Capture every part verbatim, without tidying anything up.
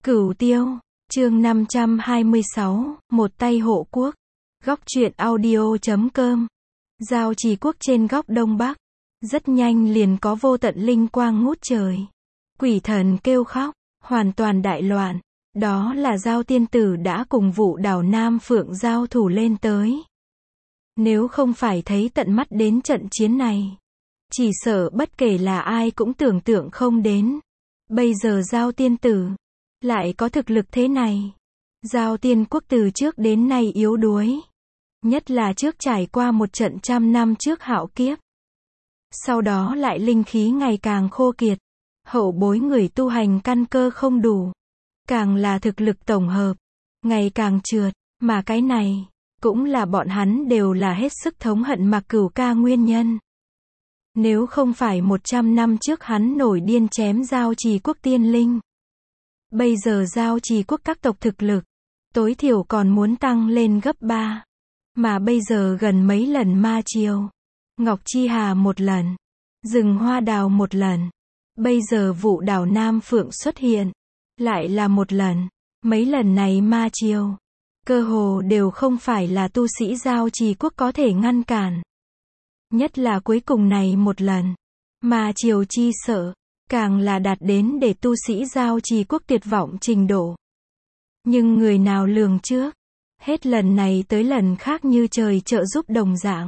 Cửu Tiêu, chương năm trăm hai mươi sáu, một tay hộ quốc. Góc truyện audio chấm com. Giao trì quốc trên góc đông bắc. Rất nhanh liền có vô tận linh quang ngút trời. Quỷ thần kêu khóc, hoàn toàn đại loạn. Đó là Giao tiên tử đã cùng Vũ Đảo Nam Phượng giao thủ lên tới. Nếu không phải thấy tận mắt đến trận chiến này, chỉ sợ bất kể là ai cũng tưởng tượng không đến. Bây giờ Giao tiên tử lại có thực lực thế này. Giao tiên quốc từ trước đến nay yếu đuối, nhất là trước trải qua một trận trăm năm trước hạo kiếp. Sau đó lại linh khí ngày càng khô kiệt, hậu bối người tu hành căn cơ không đủ, càng là thực lực tổng hợp ngày càng trượt, mà cái này cũng là bọn hắn đều là hết sức thống hận Mạc Cửu ca nguyên nhân. Nếu không phải một trăm năm trước hắn nổi điên chém Giao trì quốc tiên linh, bây giờ Giao trì quốc các tộc thực lực tối thiểu còn muốn tăng lên gấp ba, mà bây giờ gần mấy lần ma triều, Ngọc Chi Hà một lần, Rừng Hoa Đào một lần, bây giờ Vũ Đảo Nam Phượng xuất hiện lại là một lần. Mấy lần này ma triều cơ hồ đều không phải là tu sĩ Giao trì quốc có thể ngăn cản. Nhất là cuối cùng này một lần, ma triều chi sợ càng là đạt đến để tu sĩ Giao trì quốc tuyệt vọng trình độ. Nhưng người nào lường trước, hết lần này tới lần khác như trời trợ giúp đồng dạng.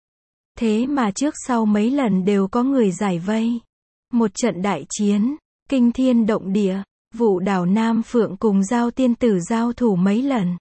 Thế mà trước sau mấy lần đều có người giải vây. Một trận đại chiến, kinh thiên động địa, Vũ Đảo Nam Phượng cùng Giao tiên tử giao thủ mấy lần.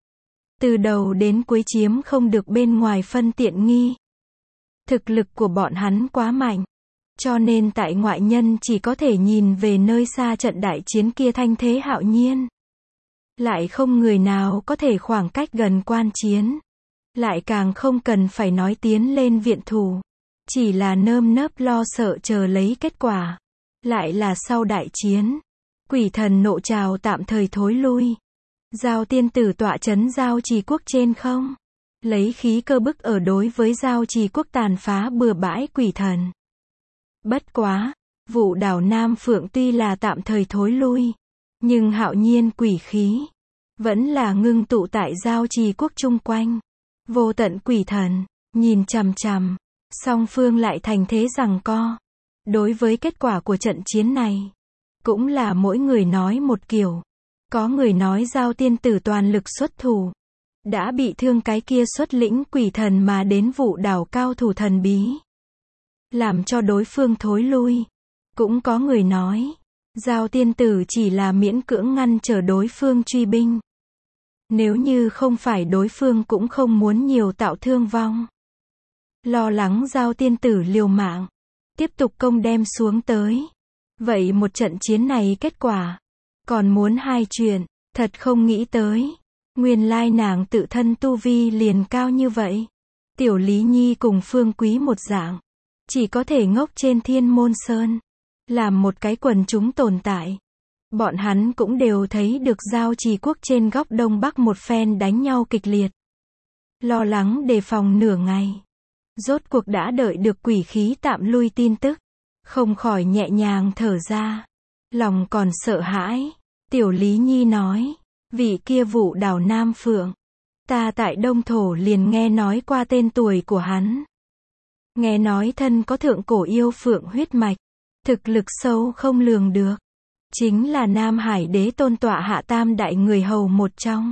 Từ đầu đến cuối chiếm không được bên ngoài phân tiện nghi. Thực lực của bọn hắn quá mạnh, cho nên tại ngoại nhân chỉ có thể nhìn về nơi xa trận đại chiến kia thanh thế hạo nhiên. Lại không người nào có thể khoảng cách gần quan chiến. Lại càng không cần phải nói tiến lên viện thủ. Chỉ là nơm nớp lo sợ chờ lấy kết quả. Lại là sau đại chiến, quỷ thần nộ trào tạm thời thối lui. Giao tiên tử tọa trấn Giao trì quốc trên không, lấy khí cơ bức ở đối với Giao trì quốc tàn phá bừa bãi quỷ thần. Bất quá, Vũ Đảo Nam Phượng tuy là tạm thời thối lui, nhưng hạo nhiên quỷ khí vẫn là ngưng tụ tại Giao trì quốc chung quanh. Vô tận quỷ thần nhìn chằm chằm, song phương lại thành thế giằng co. Đối với kết quả của trận chiến này, cũng là mỗi người nói một kiểu. Có người nói Giao tiên tử toàn lực xuất thủ, đã bị thương cái kia xuất lĩnh quỷ thần mà đến Vũ Đảo cao thủ thần bí, làm cho đối phương thối lui. Cũng có người nói, Giao tiên tử chỉ là miễn cưỡng ngăn trở đối phương truy binh. Nếu như không phải đối phương cũng không muốn nhiều tạo thương vong. Lo lắng Giao tiên tử liều mạng, tiếp tục công đem xuống tới. Vậy một trận chiến này kết quả, còn muốn hai chuyện, thật không nghĩ tới. Nguyên lai nàng tự thân tu vi liền cao như vậy. Tiểu Lý Nhi cùng Phương Quý một dạng, chỉ có thể ngốc trên Thiên Môn Sơn, làm một cái quần chúng tồn tại. Bọn hắn cũng đều thấy được Giao trì quốc trên góc đông bắc một phen đánh nhau kịch liệt. Lo lắng đề phòng nửa ngày, rốt cuộc đã đợi được quỷ khí tạm lui tin tức, không khỏi nhẹ nhàng thở ra. Lòng còn sợ hãi, Tiểu Lý Nhi nói, vị kia Vũ Đảo Nam Phượng, ta tại Đông Thổ liền nghe nói qua tên tuổi của hắn. Nghe nói thân có thượng cổ yêu phượng huyết mạch, thực lực sâu không lường được. Chính là Nam Hải đế tôn tọa hạ tam đại người hầu một trong.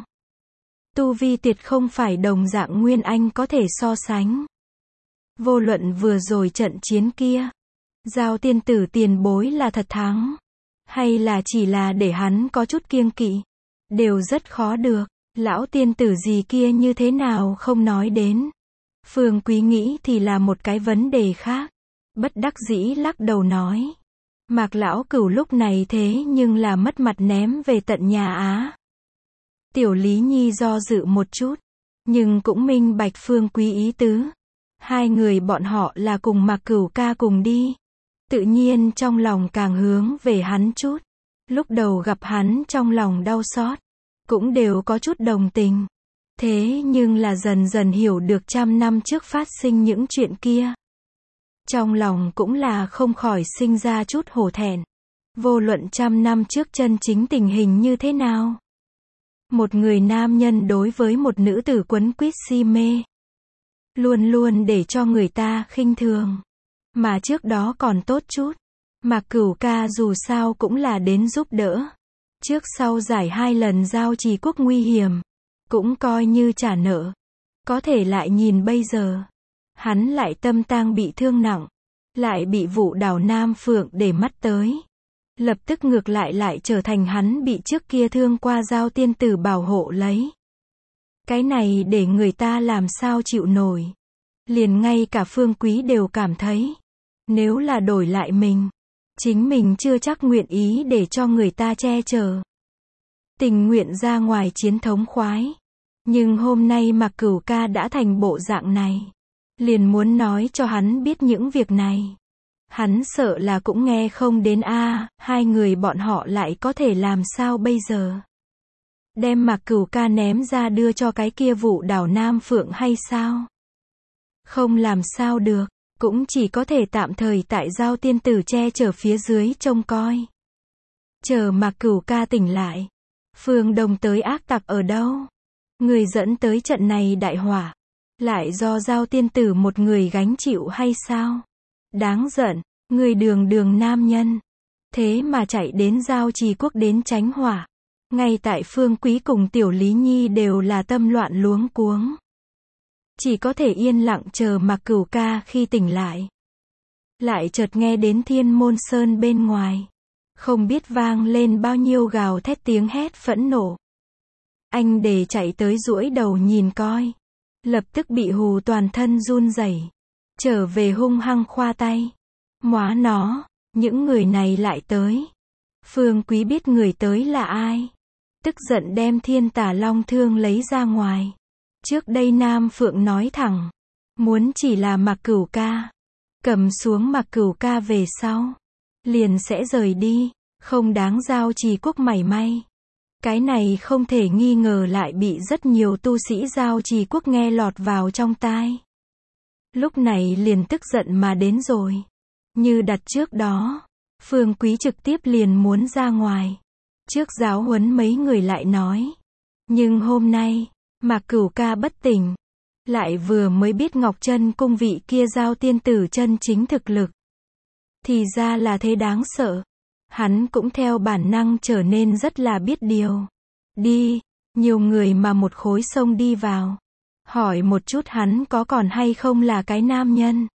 Tu vi tuyệt không phải đồng dạng Nguyên Anh có thể so sánh. Vô luận vừa rồi trận chiến kia, Giao tiên tử tiền bối là thật thắng, hay là chỉ là để hắn có chút kiêng kỵ, đều rất khó được. Lão tiên tử gì kia như thế nào không nói đến. Phương Quý nghĩ thì là một cái vấn đề khác. Bất đắc dĩ lắc đầu nói, Mạc lão cửu lúc này thế nhưng là mất mặt ném về tận nhà Á. Tiểu Lý Nhi do dự một chút, nhưng cũng minh bạch Phương Quý ý tứ. Hai người bọn họ là cùng Mạc Cửu ca cùng đi, tự nhiên trong lòng càng hướng về hắn chút. Lúc đầu gặp hắn trong lòng đau xót, cũng đều có chút đồng tình. Thế nhưng là dần dần hiểu được trăm năm trước phát sinh những chuyện kia, trong lòng cũng là không khỏi sinh ra chút hổ thẹn. Vô luận trăm năm trước chân chính tình hình như thế nào. Một người nam nhân đối với một nữ tử quấn quýt si mê. Luôn luôn để cho người ta khinh thường. Mà trước đó còn tốt chút. Mạc Cửu ca dù sao cũng là đến giúp đỡ. Trước sau giải hai lần giao trì quốc nguy hiểm. Cũng coi như trả nợ. Có thể lại nhìn bây giờ. Hắn lại tâm tang bị thương nặng. Lại bị vụ đảo Nam Phượng để mắt tới. Lập tức ngược lại lại trở thành hắn bị trước kia thương qua Giao tiên tử bảo hộ lấy. Cái này để người ta làm sao chịu nổi. Liền ngay cả Phương Quý đều cảm thấy. Nếu là đổi lại mình. Chính mình chưa chắc nguyện ý để cho người ta che chở. Tình nguyện ra ngoài chiến thống khoái. Nhưng hôm nay Mạc Cửu ca đã thành bộ dạng này. Liền muốn nói cho hắn biết những việc này. Hắn sợ là cũng nghe không đến a à, hai người bọn họ lại có thể làm sao bây giờ. Đem Mạc Cửu ca ném ra đưa cho cái kia vụ đảo Nam Phượng hay sao? Không làm sao được, cũng chỉ có thể tạm thời tại Giao tiên tử che chở phía dưới trông coi. Chờ Mạc Cửu ca tỉnh lại. Phương Đông tới ác tặc ở đâu? Người dẫn tới trận này đại hỏa. Lại do Giao tiên tử một người gánh chịu hay sao? Đáng giận, người đường đường nam nhân. Thế mà chạy đến Giao trì quốc đến tránh hỏa. Ngay tại Phương Quý cùng Tiểu Lý Nhi đều là tâm loạn luống cuống. Chỉ có thể yên lặng chờ Mạc Cửu ca khi tỉnh lại. Lại chợt nghe đến Thiên Môn Sơn bên ngoài. Không biết vang lên bao nhiêu gào thét tiếng hét phẫn nộ. Anh để chạy tới duỗi đầu nhìn coi. Lập tức bị hù toàn thân run rẩy. Trở về hung hăng khoa tay. Móa nó, những người này lại tới. Phương Quý biết người tới là ai. Tức giận đem Thiên Tà Long thương lấy ra ngoài. Trước đây Nam Phượng nói thẳng. Muốn chỉ là Mạc Cửu ca. Cầm xuống Mạc Cửu ca về sau. Liền sẽ rời đi. Không đáng Giao trì quốc mảy may. Cái này không thể nghi ngờ lại bị rất nhiều tu sĩ Giao trì quốc nghe lọt vào trong tai. Lúc này liền tức giận mà đến rồi. Như đặt trước đó. Phương Quý trực tiếp liền muốn ra ngoài. Trước giáo huấn mấy người lại nói. Nhưng hôm nay, Mạc Cửu ca bất tỉnh. Lại vừa mới biết Ngọc Chân cung vị kia Giao tiên tử chân chính thực lực. Thì ra là thế đáng sợ. Hắn cũng theo bản năng trở nên rất là biết điều. Đi, nhiều người mà một khối sông đi vào. Hỏi một chút hắn có còn hay không là cái nam nhân.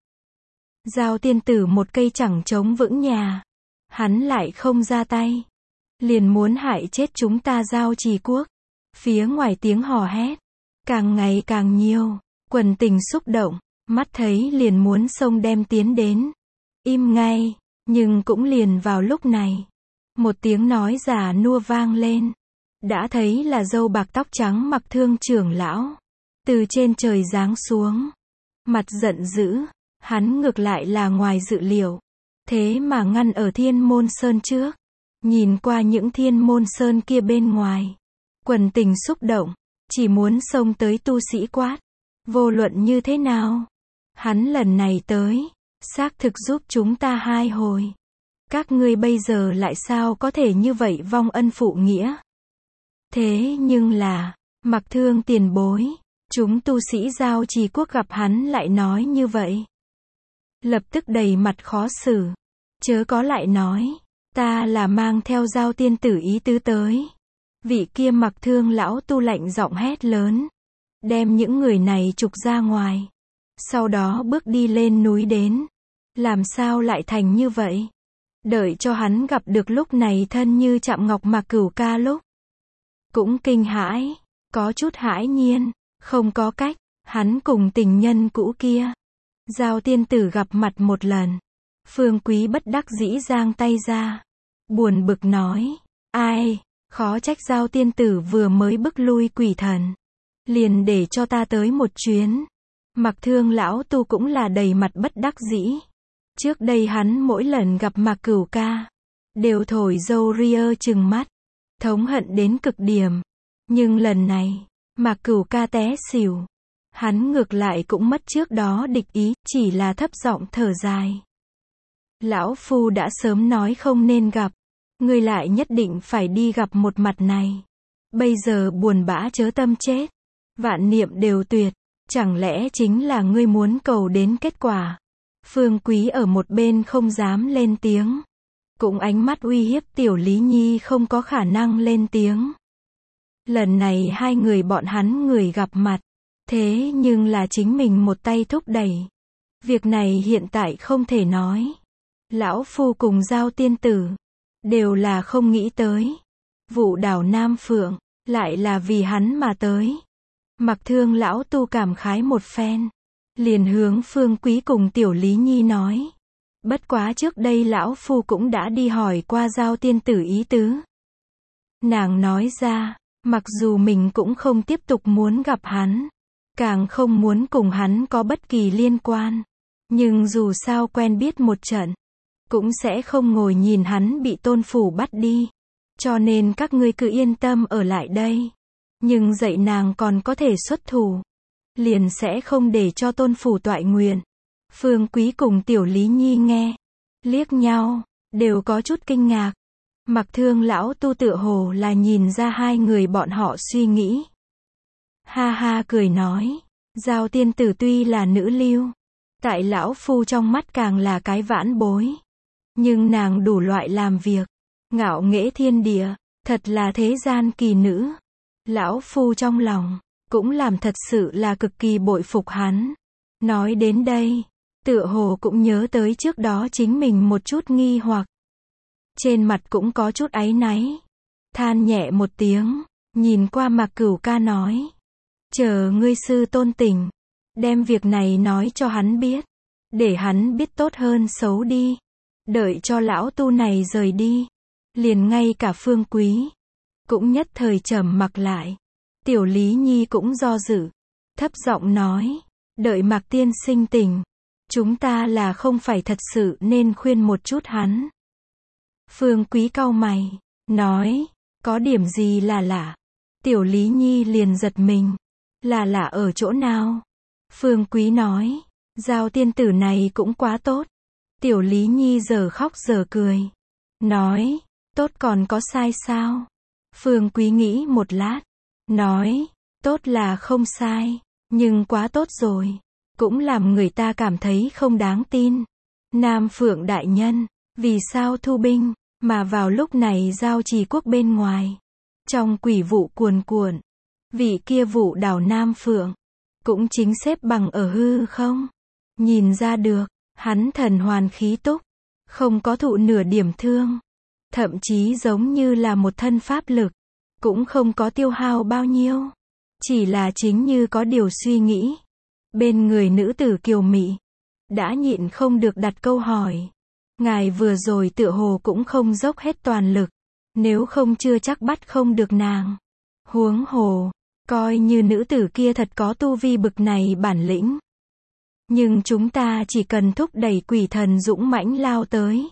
Giao tiên tử một cây chẳng chống vững nhà. Hắn lại không ra tay. Liền muốn hại chết chúng ta Giao trì quốc. Phía ngoài tiếng hò hét. Càng ngày càng nhiều. Quần tình xúc động. Mắt thấy liền muốn sông đem tiến đến. Im ngay. Nhưng cũng liền vào lúc này. Một tiếng nói già nua vang lên. Đã thấy là râu bạc tóc trắng Mặc Thương trưởng lão. Từ trên trời giáng xuống. Mặt giận dữ. Hắn ngược lại là ngoài dự liệu. Thế mà ngăn ở Thiên Môn Sơn trước. Nhìn qua những Thiên Môn Sơn kia bên ngoài. Quần tình xúc động. Chỉ muốn xông tới tu sĩ quát. Vô luận như thế nào. Hắn lần này tới. Xác thực giúp chúng ta hai hồi. Các ngươi bây giờ lại sao có thể như vậy vong ân phụ nghĩa. Thế nhưng là. Mặc Thương tiền bối. Chúng tu sĩ Giao trì quốc gặp hắn lại nói như vậy. Lập tức đầy mặt khó xử. Chớ có lại nói. Ta là mang theo Giao tiên tử ý tứ tới. Vị kia Mặc Thương lão tu lạnh giọng hét lớn. Đem những người này trục ra ngoài. Sau đó bước đi lên núi đến. Làm sao lại thành như vậy? Đợi cho hắn gặp được lúc này thân như chạm ngọc Mạc Cửu ca lúc. Cũng kinh hãi. Có chút hãi nhiên. Không có cách. Hắn cùng tình nhân cũ kia. Giao tiên tử gặp mặt một lần. Phương Quý bất đắc dĩ giang tay ra. Buồn bực nói. Ai? Khó trách Giao tiên tử vừa mới bức lui quỷ thần. Liền để cho ta tới một chuyến. Mặc Thương lão tu cũng là đầy mặt bất đắc dĩ. Trước đây hắn mỗi lần gặp Mạc Cửu ca. Đều thổi dâu ria trừng mắt. Thống hận đến cực điểm. Nhưng lần này. Mạc Cửu ca té xỉu. Hắn ngược lại cũng mất trước đó địch ý. Chỉ là thấp giọng thở dài. Lão phu đã sớm nói không nên gặp. Ngươi lại nhất định phải đi gặp một mặt này. Bây giờ buồn bã chớ tâm chết. Vạn niệm đều tuyệt. Chẳng lẽ chính là ngươi muốn cầu đến kết quả? Phương Quý ở một bên không dám lên tiếng. Cũng ánh mắt uy hiếp Tiểu Lý Nhi không có khả năng lên tiếng. Lần này hai người bọn hắn người gặp mặt. Thế nhưng là chính mình một tay thúc đẩy. Việc này hiện tại không thể nói. Lão Phu cùng Giao tiên tử. Đều là không nghĩ tới. Vụ đảo Nam Phượng. Lại là vì hắn mà tới. Mặc Thương lão tu cảm khái một phen. Liền hướng Phương Quý cùng Tiểu Lý Nhi nói. Bất quá trước đây lão Phu cũng đã đi hỏi qua Giao tiên tử ý tứ. Nàng nói ra, mặc dù mình cũng không tiếp tục muốn gặp hắn. Càng không muốn cùng hắn có bất kỳ liên quan. Nhưng dù sao quen biết một trận. Cũng sẽ không ngồi nhìn hắn bị tôn phủ bắt đi. Cho nên các ngươi cứ yên tâm ở lại đây. Nhưng dạy nàng còn có thể xuất thủ. Liền sẽ không để cho tôn phủ toại nguyện. Phương Quý cùng Tiểu Lý Nhi nghe. Liếc nhau. Đều có chút kinh ngạc. Mặc Thương lão tu tựa hồ là nhìn ra hai người bọn họ suy nghĩ. Ha ha cười nói. Giao tiên tử tuy là nữ lưu. Tại lão Phu trong mắt càng là cái vãn bối. Nhưng nàng đủ loại làm việc. Ngạo nghễ thiên địa. Thật là thế gian kỳ nữ. Lão Phu trong lòng. Cũng làm thật sự là cực kỳ bội phục hắn. Nói đến đây. Tựa hồ cũng nhớ tới trước đó chính mình một chút nghi hoặc. Trên mặt cũng có chút áy náy. Than nhẹ một tiếng. Nhìn qua Mạc Cửu ca nói. Chờ ngươi sư tôn tỉnh. Đem việc này nói cho hắn biết. Để hắn biết tốt hơn xấu đi. Đợi cho lão tu này rời đi. Liền ngay cả Phương Quý. Cũng nhất thời trầm mặc lại. Tiểu Lý Nhi cũng do dự. Thấp giọng nói. Đợi Mạc tiên sinh tỉnh. Chúng ta là không phải thật sự nên khuyên một chút hắn. Phương Quý cau mày. Nói. Có điểm gì là lạ. Tiểu Lý Nhi liền giật mình. Là lạ ở chỗ nào? Phương Quý nói. Giao tiên tử này cũng quá tốt. Tiểu Lý Nhi giờ khóc giờ cười. Nói. Tốt còn có sai sao? Phương Quý nghĩ một lát. Nói. Tốt là không sai. Nhưng quá tốt rồi. Cũng làm người ta cảm thấy không đáng tin. Nam Phượng đại nhân. Vì sao thu binh. Mà vào lúc này Giao Trì quốc bên ngoài. Trong quỷ vụ cuồn cuộn. Vị kia vụ đảo Nam Phượng. Cũng chính xếp bằng ở hư không. Nhìn ra được. Hắn thần hoàn khí túc. Không có thụ nửa điểm thương. Thậm chí giống như là một thân pháp lực. Cũng không có tiêu hao bao nhiêu. Chỉ là chính như có điều suy nghĩ. Bên người nữ tử kiều mị. Đã nhịn không được đặt câu hỏi. Ngài vừa rồi tựa hồ cũng không dốc hết toàn lực. Nếu không chưa chắc bắt không được nàng. Huống hồ. Coi như nữ tử kia thật có tu vi bực này bản lĩnh. Nhưng chúng ta chỉ cần thúc đẩy quỷ thần dũng mãnh lao tới.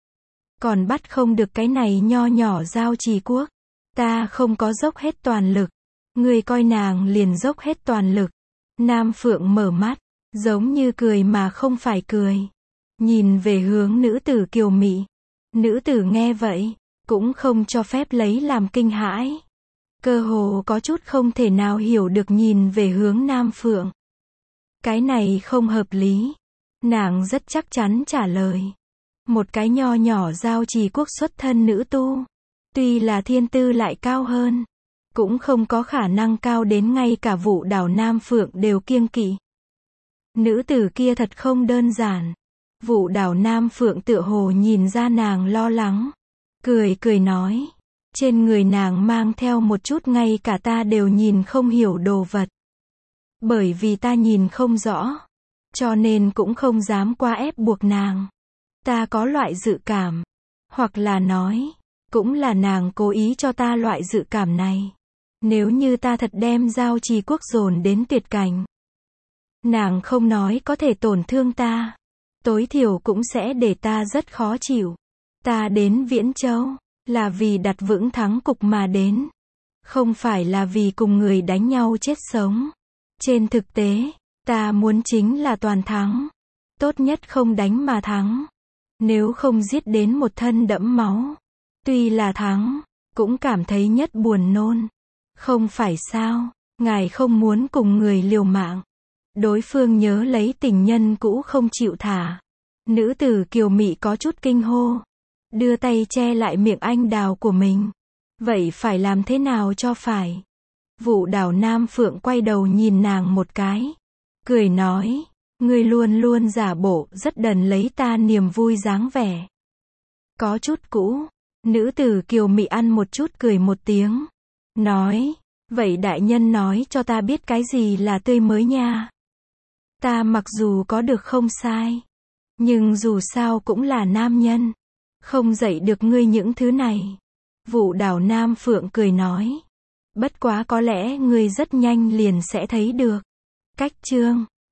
Còn bắt không được cái này nho nhỏ Giao Trì quốc. Ta không có dốc hết toàn lực. Người coi nàng liền dốc hết toàn lực. Nam Phượng mở mắt. Giống như cười mà không phải cười. Nhìn về hướng nữ tử kiều mị. Nữ tử nghe vậy. Cũng không cho phép lấy làm kinh hãi. Cơ hồ có chút không thể nào hiểu được nhìn về hướng Nam Phượng. Cái này không hợp lý. Nàng rất chắc chắn trả lời. Một cái nho nhỏ Giao Trì quốc xuất thân nữ tu. Tuy là thiên tư lại cao hơn. Cũng không có khả năng cao đến ngay cả vụ đảo Nam Phượng đều kiêng kỵ. Nữ tử kia thật không đơn giản. Vụ đảo Nam Phượng tựa hồ nhìn ra nàng lo lắng. Cười cười nói. Trên người nàng mang theo một chút ngay cả ta đều nhìn không hiểu đồ vật. Bởi vì ta nhìn không rõ. Cho nên cũng không dám qua ép buộc nàng. Ta có loại dự cảm. Hoặc là nói. Cũng là nàng cố ý cho ta loại dự cảm này. Nếu như ta thật đem Giao Trì quốc dồn đến tuyệt cảnh. Nàng không nói có thể tổn thương ta. Tối thiểu cũng sẽ để ta rất khó chịu. Ta đến Viễn Châu. Là vì đặt vững thắng cục mà đến. Không phải là vì cùng người đánh nhau chết sống. Trên thực tế. Ta muốn chính là toàn thắng. Tốt nhất không đánh mà thắng. Nếu không giết đến một thân đẫm máu. Tuy là thắng, cũng cảm thấy nhất buồn nôn. Không phải sao, ngài không muốn cùng người liều mạng. Đối phương nhớ lấy tình nhân cũ không chịu thả. Nữ tử kiều mị có chút kinh hô. Đưa tay che lại miệng anh đào của mình. Vậy phải làm thế nào cho phải? Vũ Đào Nam Phượng quay đầu nhìn nàng một cái. Cười nói, ngươi luôn luôn giả bộ rất đần lấy ta niềm vui dáng vẻ. Có chút cũ. Nữ tử kiều mị ăn một chút cười một tiếng. Nói, vậy đại nhân nói cho ta biết cái gì là tươi mới nha. Ta mặc dù có được không sai. Nhưng dù sao cũng là nam nhân. Không dạy được ngươi những thứ này. Vũ Đào Nam Phượng cười nói. Bất quá có lẽ ngươi rất nhanh liền sẽ thấy được. Cách chương